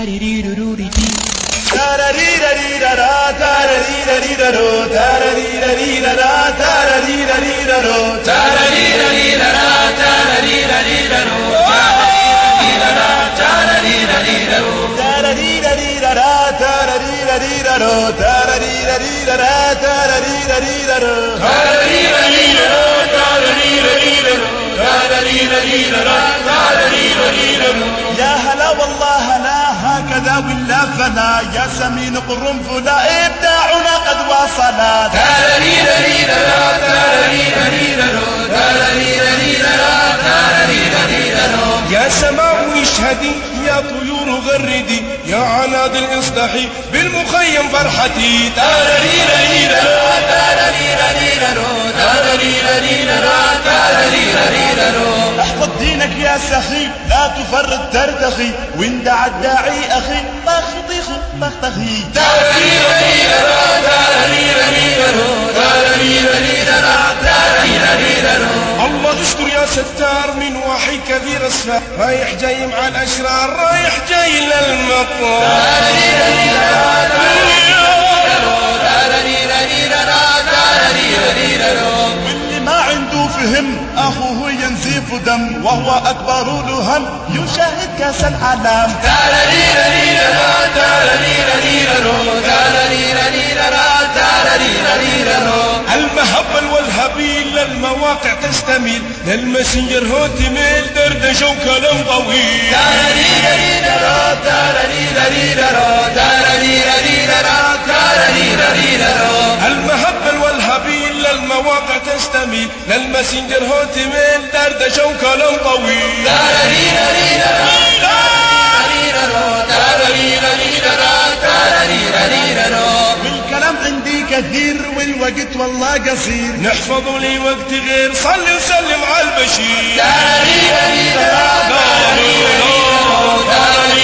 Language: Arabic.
يا هلا والله هلا هكذا ولا فلا يا سمين قرنفلا إبداعنا قد وصلت يا سماء اشهدي يا طيور غردي يا عناد اصلحي بالمخيم فرحتي احفظ دينك يا سخي لا تفرط ترتخي وان دعا الداعي اخي طخطخي الله يستر يا ستار من وحي كبير اسفار رايح جاي مع الاشرار رايح جاي للمطار واللي ما عنده فهم اخوه ينزف دم وهو اكبر لهم يشاهد كاس العالم المهبل والهبيل للمواقع تستميل للمسنجر هو تميل دردشة وكلام طويل المهبل والهبيل للمواقع تستميل للمسنجر هو تميل دردشة وكلام طويل والكلام عندي كثير والوقت والله قصير نحفظ لي وقت غير صلي وسلم على البشير